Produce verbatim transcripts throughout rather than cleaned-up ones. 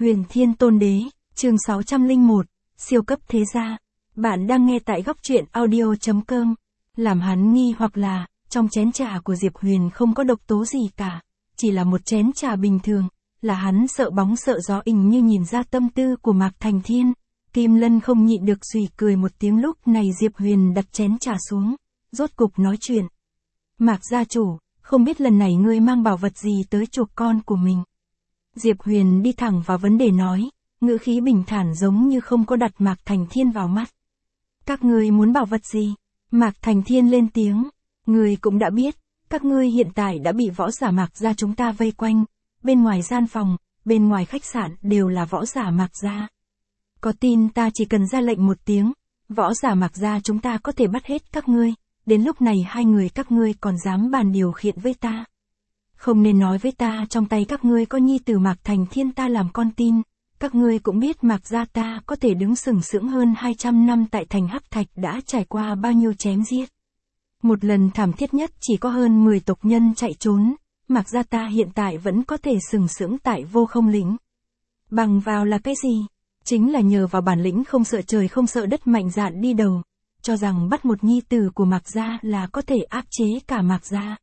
Huyền Thiên Tôn Đế, chương sáu trăm lẻ một, siêu cấp thế gia. Bạn đang nghe tại góc truyện audio chấm com. Làm hắn nghi hoặc là, trong chén trà của Diệp Huyền không có độc tố gì cả, chỉ là một chén trà bình thường, là hắn sợ bóng sợ gió ình như nhìn ra tâm tư của Mạc Thành Thiên. Kim Lân không nhịn được xùy cười một tiếng, lúc này Diệp Huyền đặt chén trà xuống, rốt cục nói chuyện. Mạc gia chủ, không biết lần này ngươi mang bảo vật gì tới chuộc con của mình. Diệp Huyền đi thẳng vào vấn đề nói, ngữ khí bình thản giống như không có đặt Mạc Thành Thiên vào mắt. Các ngươi muốn bảo vật gì? Mạc Thành Thiên lên tiếng, ngươi cũng đã biết, các ngươi hiện tại đã bị võ giả Mạc gia chúng ta vây quanh, bên ngoài gian phòng, bên ngoài khách sạn đều là võ giả Mạc gia. Có tin ta chỉ cần ra lệnh một tiếng, võ giả Mạc gia chúng ta có thể bắt hết các ngươi, đến lúc này hai người các ngươi còn dám bàn điều khiển với ta. Không nên nói với ta trong tay các ngươi có nhi tử Mạc Thành Thiên ta làm con tin, các ngươi cũng biết Mạc gia ta có thể đứng sừng sững hơn hai trăm năm tại thành Hắc Thạch đã trải qua bao nhiêu chém giết. Một lần thảm thiết nhất chỉ có hơn mười tộc nhân chạy trốn, Mạc gia ta hiện tại vẫn có thể sừng sững tại Vô Không lĩnh. Bằng vào là cái gì? Chính là nhờ vào bản lĩnh không sợ trời không sợ đất mạnh dạn đi đầu, cho rằng bắt một nhi tử của Mạc gia là có thể áp chế cả Mạc gia.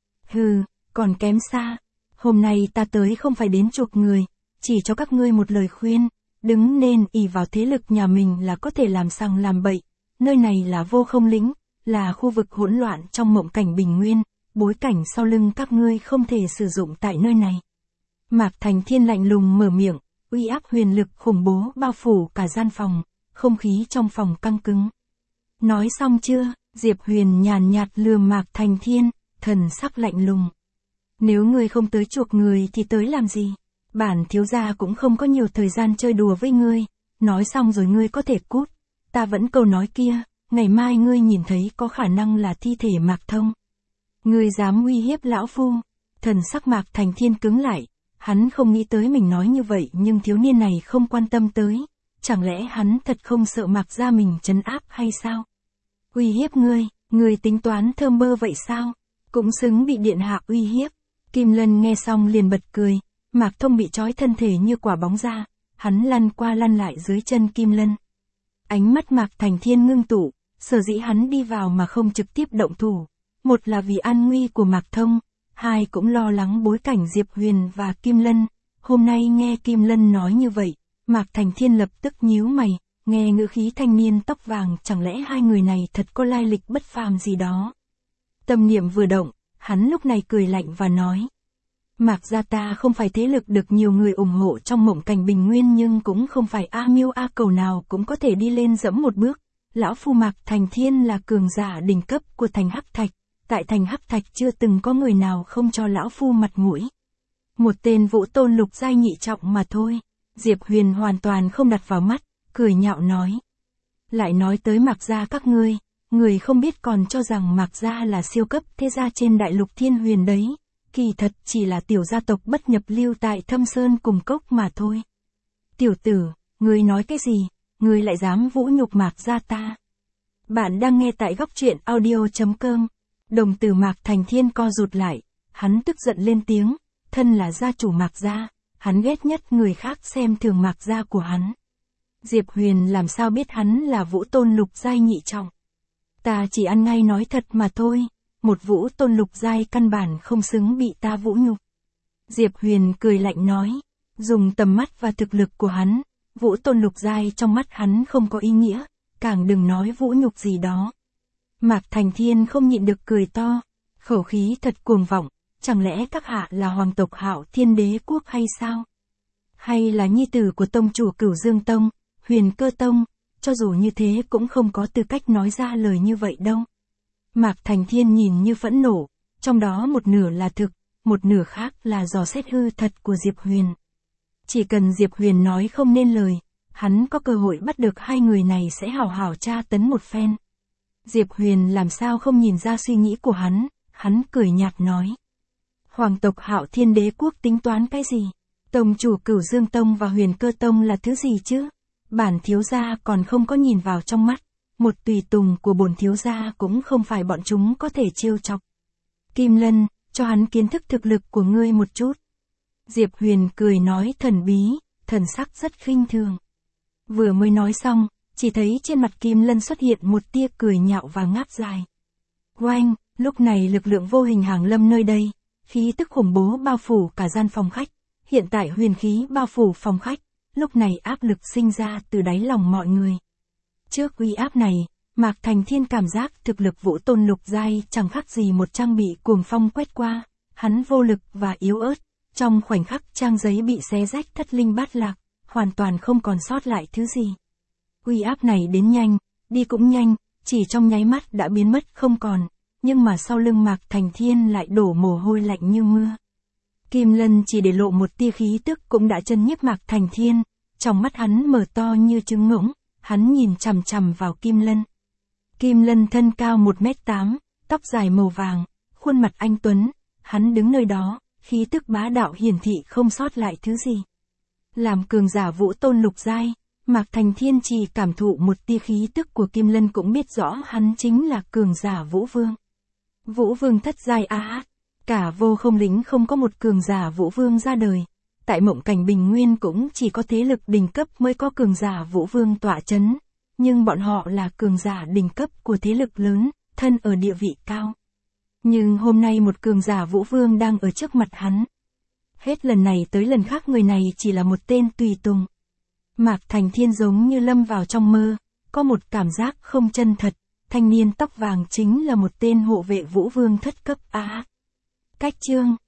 Hừ, còn kém xa. Hôm nay ta tới không phải đến chuộc người, chỉ cho các ngươi một lời khuyên, đứng nên ỷ vào thế lực nhà mình là có thể làm sằng làm bậy. Nơi này là Vô Không lĩnh, là khu vực hỗn loạn trong mộng cảnh bình nguyên, bối cảnh sau lưng các ngươi không thể sử dụng tại nơi này. Mạc Thành Thiên lạnh lùng mở miệng, uy áp huyền lực khủng bố bao phủ cả gian phòng, không khí trong phòng căng cứng. Nói xong chưa? Diệp Huyền nhàn nhạt lườm Mạc Thành Thiên, thần sắc lạnh lùng. Nếu ngươi không tới chuộc người thì tới làm gì? Bản thiếu gia cũng không có nhiều thời gian chơi đùa với ngươi, nói xong rồi ngươi có thể cút. Ta vẫn câu nói kia, ngày mai ngươi nhìn thấy có khả năng là thi thể Mạc Thông. Ngươi dám uy hiếp lão phu? Thần sắc Mạc Thành Thiên cứng lại, hắn không nghĩ tới mình nói như vậy nhưng thiếu niên này không quan tâm tới, chẳng lẽ hắn thật không sợ Mạc gia mình trấn áp hay sao? Uy hiếp ngươi, ngươi tính toán thơm bơ vậy sao? Cũng xứng bị điện hạ uy hiếp. Kim Lân nghe xong liền bật cười, Mạc Thông bị trói thân thể như quả bóng ra, hắn lăn qua lăn lại dưới chân Kim Lân. Ánh mắt Mạc Thành Thiên ngưng tụ, sở dĩ hắn đi vào mà không trực tiếp động thủ, một là vì an nguy của Mạc Thông, hai cũng lo lắng bối cảnh Diệp Huyền và Kim Lân. Hôm nay nghe Kim Lân nói như vậy, Mạc Thành Thiên lập tức nhíu mày, nghe ngữ khí thanh niên tóc vàng, chẳng lẽ hai người này thật có lai lịch bất phàm gì đó. Tâm niệm vừa động, hắn lúc này cười lạnh và nói. Mạc gia ta không phải thế lực được nhiều người ủng hộ trong mộng cảnh bình nguyên, nhưng cũng không phải A Miêu A Cầu nào cũng có thể đi lên dẫm một bước. Lão phu Mạc Thành Thiên là cường giả đỉnh cấp của thành Hắc Thạch, tại thành Hắc Thạch chưa từng có người nào không cho lão phu mặt mũi. Một tên vũ tôn lục giai nhị trọng mà thôi. Diệp Huyền hoàn toàn không đặt vào mắt, cười nhạo nói. Lại nói tới Mạc gia các ngươi, người không biết còn cho rằng Mạc gia là siêu cấp thế gia trên đại lục Thiên Huyền đấy, kỳ thật chỉ là tiểu gia tộc bất nhập lưu tại Thâm Sơn cùng cốc mà thôi. Tiểu tử, ngươi nói cái gì, ngươi lại dám vũ nhục Mạc gia ta? Bạn đang nghe tại góc truyện audio chấm com. Đồng tử Mạc Thành Thiên co rụt lại, hắn tức giận lên tiếng, thân là gia chủ Mạc gia, hắn ghét nhất người khác xem thường Mạc gia của hắn. Diệp Huyền làm sao biết hắn là vũ tôn lục giai nhị trọng? Ta chỉ ăn ngay nói thật mà thôi, một vũ tôn lục giai căn bản không xứng bị ta vũ nhục. Diệp Huyền cười lạnh nói, dùng tầm mắt và thực lực của hắn, vũ tôn lục giai trong mắt hắn không có ý nghĩa, càng đừng nói vũ nhục gì đó. Mạc Thành Thiên không nhịn được cười to, khẩu khí thật cuồng vọng, chẳng lẽ các hạ là hoàng tộc Hạo Thiên Đế quốc hay sao? Hay là nhi tử của tông chủ Cửu Dương Tông, Huyền Cơ Tông? Cho dù như thế cũng không có tư cách nói ra lời như vậy đâu. Mạc Thành Thiên nhìn như phẫn nộ, trong đó một nửa là thực, một nửa khác là dò xét hư thật của Diệp Huyền. Chỉ cần Diệp Huyền nói không nên lời, hắn có cơ hội bắt được hai người này sẽ hào hào tra tấn một phen. Diệp Huyền làm sao không nhìn ra suy nghĩ của hắn, hắn cười nhạt nói. Hoàng tộc Hạo Thiên Đế quốc tính toán cái gì? Tông chủ Cửu Dương Tông và Huyền Cơ Tông là thứ gì chứ? Bản thiếu gia còn không có nhìn vào trong mắt, một tùy tùng của bổn thiếu gia cũng không phải bọn chúng có thể trêu chọc. Kim Lân, cho hắn kiến thức thực lực của ngươi một chút. Diệp Huyền cười nói thần bí, thần sắc rất khinh thường. Vừa mới nói xong, chỉ thấy trên mặt Kim Lân xuất hiện một tia cười nhạo và ngáp dài. Oanh, lúc này lực lượng vô hình hàng lâm nơi đây, khí tức khủng bố bao phủ cả gian phòng khách, hiện tại huyền khí bao phủ phòng khách, lúc này áp lực sinh ra từ đáy lòng mọi người. Trước uy áp này, Mạc Thành Thiên cảm giác thực lực Vũ Tôn lục giai chẳng khác gì một trang bị cuồng phong quét qua, hắn vô lực và yếu ớt, trong khoảnh khắc trang giấy bị xé rách thất linh bát lạc, hoàn toàn không còn sót lại thứ gì. Uy áp này đến nhanh, đi cũng nhanh, chỉ trong nháy mắt đã biến mất không còn, nhưng mà sau lưng Mạc Thành Thiên lại đổ mồ hôi lạnh như mưa. Kim Lân chỉ để lộ một tia khí tức cũng đã chân nhiếp Mạc Thành Thiên, trong mắt hắn mở to như trứng ngỗng, hắn nhìn chằm chằm vào Kim Lân. Kim Lân thân cao một mét tám, tóc dài màu vàng, khuôn mặt anh tuấn, hắn đứng nơi đó, khí tức bá đạo hiển thị không sót lại thứ gì. Làm cường giả Vũ Tôn lục giai, Mạc Thành Thiên chỉ cảm thụ một tia khí tức của Kim Lân cũng biết rõ hắn chính là cường giả Vũ Vương. Vũ Vương thất giai á, cả vô không lính không có một cường giả Vũ Vương ra đời. Tại mộng cảnh bình nguyên cũng chỉ có thế lực đỉnh cấp mới có cường giả Vũ Vương tọa chấn, nhưng bọn họ là cường giả đỉnh cấp của thế lực lớn, thân ở địa vị cao. Nhưng hôm nay một cường giả Vũ Vương đang ở trước mặt hắn. Hết lần này tới lần khác người này chỉ là một tên tùy tùng. Mạc Thành Thiên giống như lâm vào trong mơ, có một cảm giác không chân thật, thanh niên tóc vàng chính là một tên hộ vệ Vũ Vương thất cấp á. Cách chương